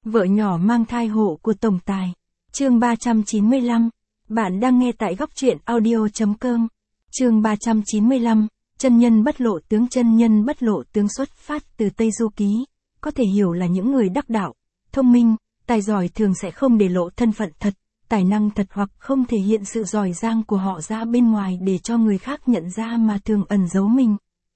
Vợ nhỏ mang thai hộ của tổng tài. Chương 395. Bạn đang nghe tại góc truyện audio.com. Chương 395. Chân nhân bất lộ tướng. Chân nhân bất lộ tướng xuất phát từ Tây Du Ký, có thể hiểu là những người đắc đạo, thông minh, tài giỏi thường sẽ không để lộ thân phận thật, tài năng thật hoặc không thể hiện sự giỏi giang của họ ra bên ngoài để cho người khác nhận ra mà thường ẩn giấu mình.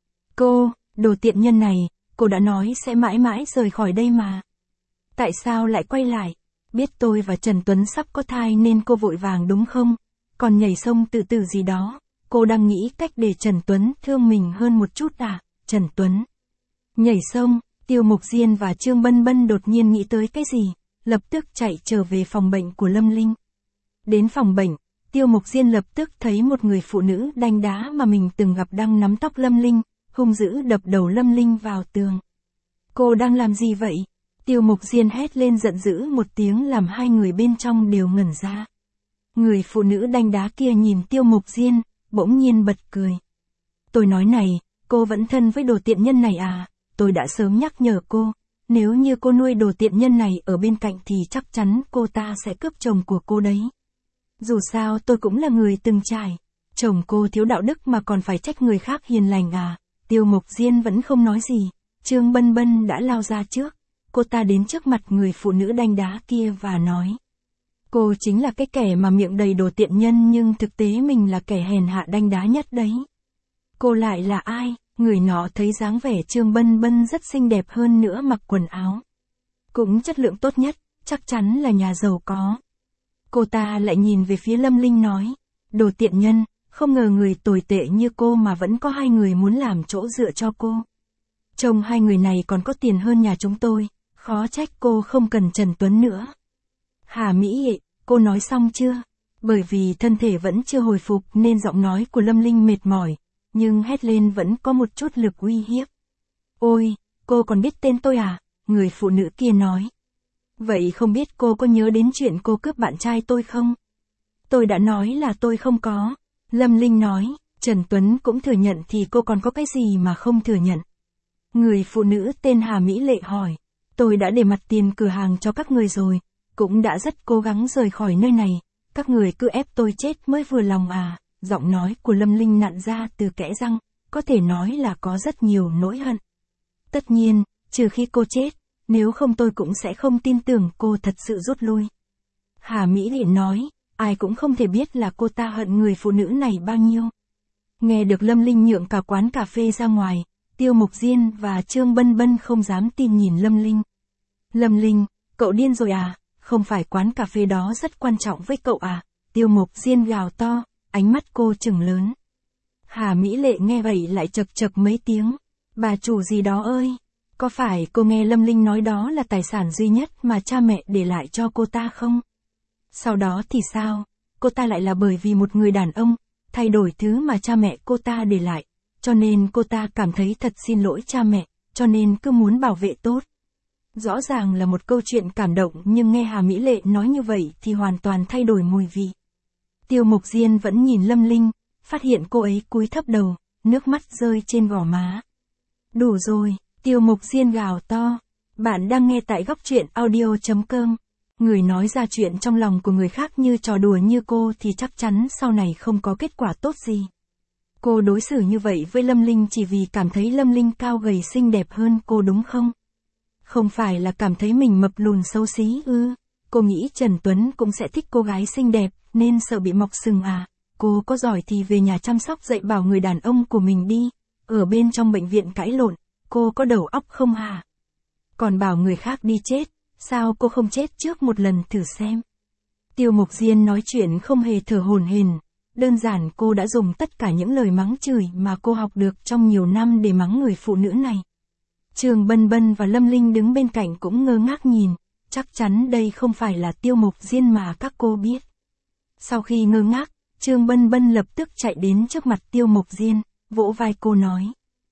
Cô, đồ tiện nhân này, cô đã nói sẽ mãi mãi rời khỏi đây mà. Tại sao lại quay lại? Biết tôi và Trần Tuấn sắp có thai nên cô vội vàng đúng không? Còn nhảy sông tự tử gì đó, cô đang nghĩ cách để Trần Tuấn thương mình hơn một chút à? Trần Tuấn nhảy sông. Tiêu Mục Diên và Trương Bân Bân đột nhiên nghĩ tới cái gì, lập tức chạy trở về phòng bệnh của Lâm Linh. Đến phòng bệnh, Tiêu Mục Diên lập tức thấy một người phụ nữ đanh đá mà mình từng gặp đang nắm tóc Lâm Linh, hung dữ đập đầu Lâm Linh vào tường. Cô đang làm gì vậy? Tiêu Mục Diên hét lên giận dữ một tiếng làm hai người bên trong đều ngẩn ra. Người phụ nữ đanh đá kia nhìn Tiêu Mục Diên, bỗng nhiên bật cười. Tôi nói này, cô vẫn thân với đồ tiện nhân này à? Tôi đã sớm nhắc nhở cô, nếu như cô nuôi đồ tiện nhân này ở bên cạnh thì chắc chắn cô ta sẽ cướp chồng của cô đấy. Dù sao tôi cũng là người từng trải, chồng cô thiếu đạo đức mà còn phải trách người khác hiền lành à? Tiêu Mục Diên vẫn không nói gì, Trương Bân Bân đã lao ra trước, cô ta đến trước mặt người phụ nữ đanh đá kia và nói. Cô chính là cái kẻ mà miệng đầy đồ tiện nhân nhưng thực tế mình là kẻ hèn hạ đanh đá nhất đấy. Cô lại là ai? Người nọ thấy dáng vẻ Trương Bân Bân rất xinh đẹp hơn nữa, mặc quần áo cũng chất lượng tốt nhất, chắc chắn là nhà giàu có. Cô ta lại nhìn về phía Lâm Linh nói, đồ tiện nhân, không ngờ người tồi tệ như cô mà vẫn có hai người muốn làm chỗ dựa cho cô. Trông hai người này còn có tiền hơn nhà chúng tôi, khó trách cô không cần Trần Tuấn nữa. Hà Mỹ Ệ, cô nói xong chưa? Bởi vì thân thể vẫn chưa hồi phục nên giọng nói của Lâm Linh mệt mỏi, nhưng hét lên vẫn có một chút lực uy hiếp. Ôi, cô còn biết tên tôi à? Người phụ nữ kia nói. Vậy không biết cô có nhớ đến chuyện cô cướp bạn trai tôi không? Tôi đã nói là tôi không có. Lâm Linh nói, Trần Tuấn cũng thừa nhận thì cô còn có cái gì mà không thừa nhận? Người phụ nữ tên Hà Mỹ Lệ hỏi, tôi đã để mặt tiền cửa hàng cho các người rồi, cũng đã rất cố gắng rời khỏi nơi này, các người cứ ép tôi chết mới vừa lòng à? Giọng nói của Lâm Linh nặn ra từ kẽ răng, có thể nói là có rất nhiều nỗi hận. Tất nhiên, trừ khi cô chết, nếu không tôi cũng sẽ không tin tưởng cô thật sự rút lui. Hà Mỹ Lệ nói, ai cũng không thể biết là cô ta hận người phụ nữ này bao nhiêu. Nghe được Lâm Linh nhượng cả quán cà phê ra ngoài, Tiêu Mục Diên và Trương Bân Bân không dám tin nhìn Lâm Linh. Lâm Linh, cậu điên rồi à? Không phải quán cà phê đó rất quan trọng với cậu à? Tiêu Mục Diên gào to, ánh mắt cô trừng lớn. Hà Mỹ Lệ nghe vậy lại chật chật mấy tiếng. Bà chủ gì đó ơi, có phải cô nghe Lâm Linh nói đó là tài sản duy nhất mà cha mẹ để lại cho cô ta không? Sau đó thì sao? Cô ta lại là bởi vì một người đàn ông, thay đổi thứ mà cha mẹ cô ta để lại, cho nên cô ta cảm thấy thật xin lỗi cha mẹ, cho nên cứ muốn bảo vệ tốt. Rõ ràng là một câu chuyện cảm động nhưng nghe Hà Mỹ Lệ nói như vậy thì hoàn toàn thay đổi mùi vị. Tiêu Mục Diên vẫn nhìn Lâm Linh, phát hiện cô ấy cúi thấp đầu, nước mắt rơi trên gò má. Đủ rồi, Tiêu Mục Diên gào to. Bạn đang nghe tại góc truyện audio.com. Người nói ra chuyện trong lòng của người khác như trò đùa như cô thì chắc chắn sau này không có kết quả tốt gì. Cô đối xử như vậy với Lâm Linh chỉ vì cảm thấy Lâm Linh cao gầy xinh đẹp hơn cô đúng không? Không phải là cảm thấy mình mập lùn xấu xí ư? Cô nghĩ Trần Tuấn cũng sẽ thích cô gái xinh đẹp, nên sợ bị mọc sừng à? Cô có giỏi thì về nhà chăm sóc dạy bảo người đàn ông của mình đi. Ở bên trong bệnh viện cãi lộn, cô có đầu óc không hả? Còn bảo người khác đi chết, sao cô không chết trước một lần thử xem? Tiêu Mục Diên nói chuyện không hề thở hổn hển, đơn giản cô đã dùng tất cả những lời mắng chửi mà cô học được trong nhiều năm để mắng người phụ nữ này. Trương Bân Bân và Lâm Linh đứng bên cạnh cũng ngơ ngác nhìn, chắc chắn đây không phải là Tiêu Mục Diên mà các cô biết. Sau khi ngơ ngác, Trương Bân Bân lập tức chạy đến trước mặt Tiêu Mục Diên, vỗ vai cô nói.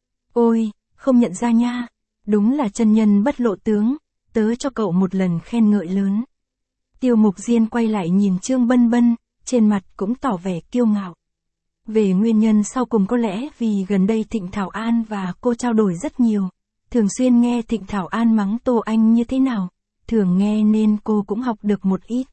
Ôi, không nhận ra nha, đúng là chân nhân bất lộ tướng, tớ cho cậu một lần khen ngợi lớn. Tiêu Mục Diên quay lại nhìn Trương Bân Bân, trên mặt cũng tỏ vẻ kiêu ngạo. Về nguyên nhân sau cùng có lẽ vì gần đây Thịnh Thảo An và cô trao đổi rất nhiều, thường xuyên nghe Thịnh Thảo An mắng Tô Anh như thế nào, thường nghe nên cô cũng học được một ít.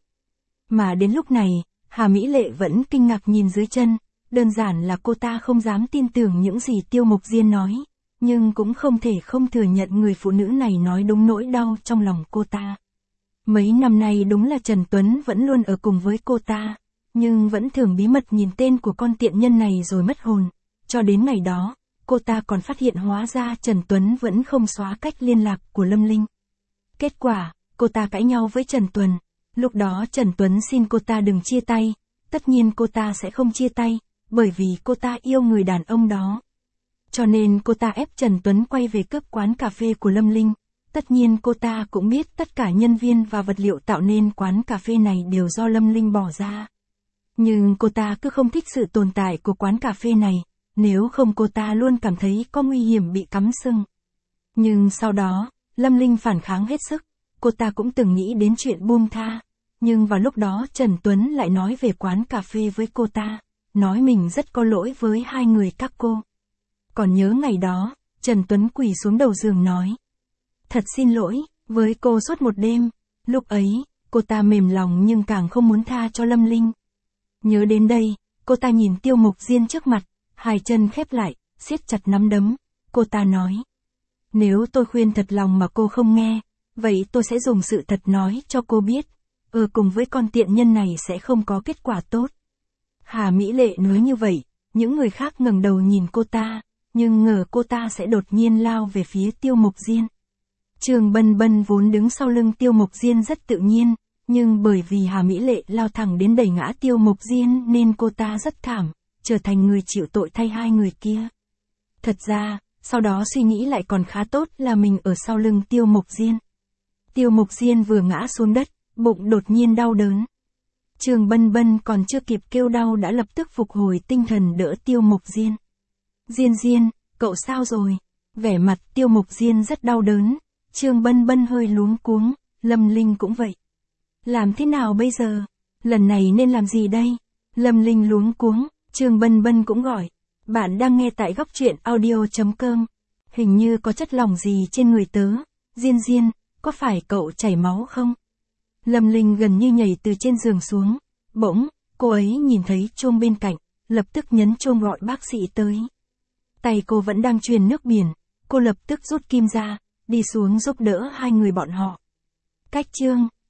Mà đến lúc này, Hà Mỹ Lệ vẫn kinh ngạc nhìn dưới chân, đơn giản là cô ta không dám tin tưởng những gì Tiêu Mộc Diên nói, nhưng cũng không thể không thừa nhận người phụ nữ này nói đúng nỗi đau trong lòng cô ta. Mấy năm nay đúng là Trần Tuấn vẫn luôn ở cùng với cô ta, nhưng vẫn thường bí mật nhìn tên của con tiện nhân này rồi mất hồn. Cho đến ngày đó, cô ta còn phát hiện hóa ra Trần Tuấn vẫn không xóa cách liên lạc của Lâm Linh. Kết quả, cô ta cãi nhau với Trần Tuấn. Lúc đó Trần Tuấn xin cô ta đừng chia tay, tất nhiên cô ta sẽ không chia tay, bởi vì cô ta yêu người đàn ông đó. Cho nên cô ta ép Trần Tuấn quay về cướp quán cà phê của Lâm Linh. Tất nhiên cô ta cũng biết tất cả nhân viên và vật liệu tạo nên quán cà phê này đều do Lâm Linh bỏ ra. Nhưng cô ta cứ không thích sự tồn tại của quán cà phê này, nếu không cô ta luôn cảm thấy có nguy hiểm bị cắm sừng. Nhưng sau đó, Lâm Linh phản kháng hết sức, cô ta cũng từng nghĩ đến chuyện buông tha. Nhưng vào lúc đó Trần Tuấn lại nói về quán cà phê với cô ta, nói mình rất có lỗi với hai người các cô. Còn nhớ ngày đó, Trần Tuấn quỳ xuống đầu giường nói: thật xin lỗi, với cô suốt một đêm. Lúc ấy, cô ta mềm lòng nhưng càng không muốn tha cho Lâm Linh. Nhớ đến đây, cô ta nhìn Tiêu Mộc Diên trước mặt, hai chân khép lại, siết chặt nắm đấm. Cô ta nói: nếu tôi khuyên thật lòng mà cô không nghe, vậy tôi sẽ dùng sự thật nói cho cô biết. Cùng với con tiện nhân này sẽ không có kết quả tốt. Hà Mỹ Lệ nói như vậy, những người khác ngẩng đầu nhìn cô ta, nhưng ngờ cô ta sẽ đột nhiên lao về phía Tiêu Mộc Diên. Trường Bân Bân vốn đứng sau lưng Tiêu Mộc Diên rất tự nhiên, nhưng bởi vì Hà Mỹ Lệ lao thẳng đến đẩy ngã Tiêu Mộc Diên nên cô ta rất thảm, trở thành người chịu tội thay hai người kia. Thật ra, sau đó suy nghĩ lại còn khá tốt là mình ở sau lưng Tiêu Mộc Diên. Tiêu Mộc Diên vừa ngã xuống đất, bụng đột nhiên đau đớn. Trường Bân Bân còn chưa kịp kêu đau đã lập tức phục hồi tinh thần đỡ Tiêu Mộc Diên. Diên Diên, cậu sao rồi? Vẻ mặt Tiêu Mộc Diên rất đau đớn. Trường Bân Bân hơi luống cuống, Lâm Linh cũng vậy. Làm thế nào bây giờ? Lần này nên làm gì đây? Lâm Linh luống cuống, Trường Bân Bân cũng gọi. Bạn đang nghe tại góc truyện audio.com. Hình như có chất lỏng gì trên người tớ. Diên Diên, có phải cậu chảy máu không? Lâm Linh gần như nhảy từ trên giường xuống. Bỗng, cô ấy nhìn thấy chuông bên cạnh, lập tức nhấn chuông gọi bác sĩ tới. Tay cô vẫn đang truyền nước biển, cô lập tức rút kim ra, đi xuống giúp đỡ hai người bọn họ. Cách chương